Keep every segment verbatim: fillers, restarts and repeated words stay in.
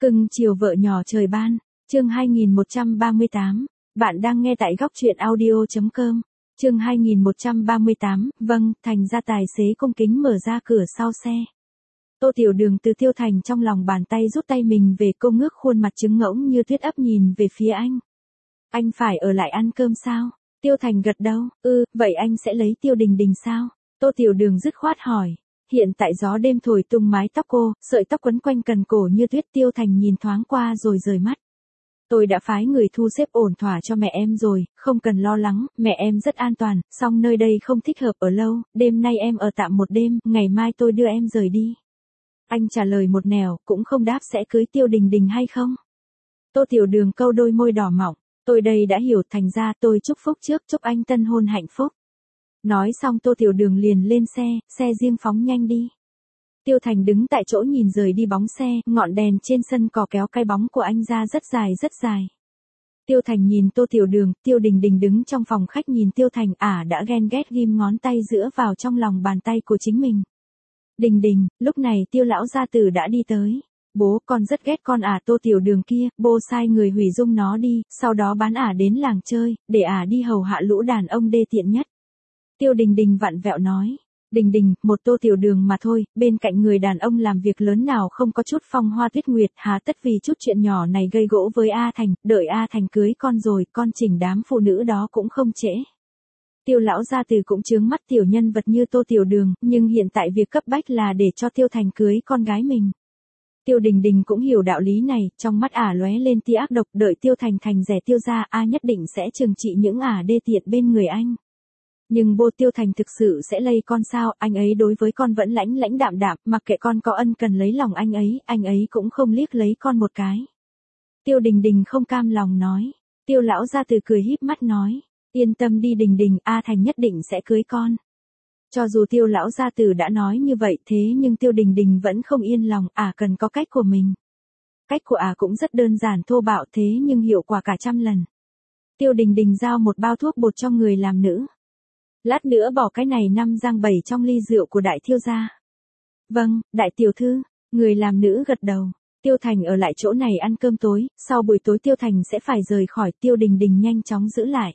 Cưng chiều vợ nhỏ trời ban, chương hai nghìn một trăm ba mươi tám, bạn đang nghe tại góc truyện audio.com, chương hai nghìn một trăm ba mươi tám, vâng, Thành ra tài xế cung kính mở ra cửa sau xe. Tô Tiểu Đường từ Tiêu Thành trong lòng bàn tay rút tay mình về, cô ngước khuôn mặt trứng ngỗng như tuyết ấp nhìn về phía anh. Anh phải ở lại ăn cơm sao? Tiêu Thành gật đầu, ư, vậy anh sẽ lấy Tiêu Đình Đình sao? Tô Tiểu Đường dứt khoát hỏi. Hiện tại gió đêm thổi tung mái tóc cô, sợi tóc quấn quanh cần cổ như tuyết. Tiêu Thành nhìn thoáng qua rồi rời mắt. Tôi đã phái người thu xếp ổn thỏa cho mẹ em rồi, không cần lo lắng, mẹ em rất an toàn, song nơi đây không thích hợp ở lâu, đêm nay em ở tạm một đêm, ngày mai tôi đưa em rời đi. Anh trả lời một nẻo, cũng không đáp sẽ cưới Tiêu Đình Đình hay không. Tô Tiểu Đường câu đôi môi đỏ mọng, tôi đây đã hiểu, thành ra tôi chúc phúc trước, chúc anh tân hôn hạnh phúc. Nói xong Tô Tiểu Đường liền lên xe, xe riêng phóng nhanh đi. Tiêu Thành đứng tại chỗ nhìn rời đi bóng xe, ngọn đèn trên sân cỏ kéo cái bóng của anh ra rất dài rất dài. Tiêu Thành nhìn Tô Tiểu Đường, Tiêu Đình Đình đứng trong phòng khách nhìn Tiêu Thành, ả à, đã ghen ghét ghim ngón tay giữa vào trong lòng bàn tay của chính mình. Đình Đình, lúc này Tiêu lão gia tử đã đi tới. Bố, con rất ghét con ả à, Tô Tiểu Đường kia, bố sai người hủy dung nó đi, sau đó bán ả à đến làng chơi, để ả à đi hầu hạ lũ đàn ông đê tiện nhất. Tiêu Đình Đình vặn vẹo nói, Đình Đình, một Tô Tiểu Đường mà thôi, bên cạnh người đàn ông làm việc lớn nào không có chút phong hoa tuyết nguyệt, hà tất vì chút chuyện nhỏ này gây gỗ với A Thành, đợi A Thành cưới con rồi, con chỉnh đám phụ nữ đó cũng không trễ. Tiêu lão gia tử cũng chướng mắt tiểu nhân vật như Tô Tiểu Đường, nhưng hiện tại việc cấp bách là để cho Tiêu Thành cưới con gái mình. Tiêu Đình Đình cũng hiểu đạo lý này, trong mắt ả lóe lên tia ác độc, đợi Tiêu Thành thành rẻ Tiêu gia, A nhất định sẽ trừng trị những ả đê tiện bên người anh. Nhưng bố Tiêu Thành thực sự sẽ lây con sao, anh ấy đối với con vẫn lãnh lãnh đạm đạm, mặc kệ con có ân cần lấy lòng anh ấy, anh ấy cũng không liếc lấy con một cái. Tiêu Đình Đình không cam lòng nói. Tiêu lão gia tử cười híp mắt nói, yên tâm đi Đình Đình, A Thành nhất định sẽ cưới con. Cho dù Tiêu lão gia tử đã nói như vậy thế nhưng Tiêu Đình Đình vẫn không yên lòng, ả à cần có cách của mình. Cách của ả à cũng rất đơn giản thô bạo thế nhưng hiệu quả cả trăm lần. Tiêu Đình Đình giao một bao thuốc bột cho người làm nữ. Lát nữa bỏ cái này năm rang bảy trong ly rượu của đại thiếu gia. Vâng, đại tiểu thư, người làm nữ gật đầu. Tiêu Thành ở lại chỗ này ăn cơm tối, sau buổi tối Tiêu Thành sẽ phải rời khỏi, Tiêu Đình Đình nhanh chóng giữ lại.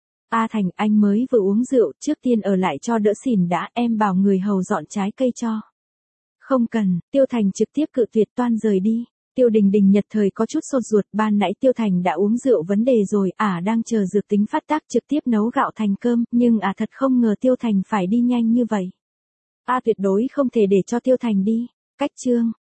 A Thành, anh mới vừa uống rượu, trước tiên ở lại cho đỡ xỉn đã, em bảo người hầu dọn trái cây cho. Không cần, Tiêu Thành trực tiếp cự tuyệt toan rời đi. Tiêu Đình Đình nhật thời có chút sốt ruột, ban nãy Tiêu Thành đã uống rượu vấn đề rồi, ả à đang chờ dược tính phát tác trực tiếp nấu gạo thành cơm, nhưng ả à thật không ngờ Tiêu Thành phải đi nhanh như vậy. A à tuyệt đối không thể để cho Tiêu Thành đi. Cách chương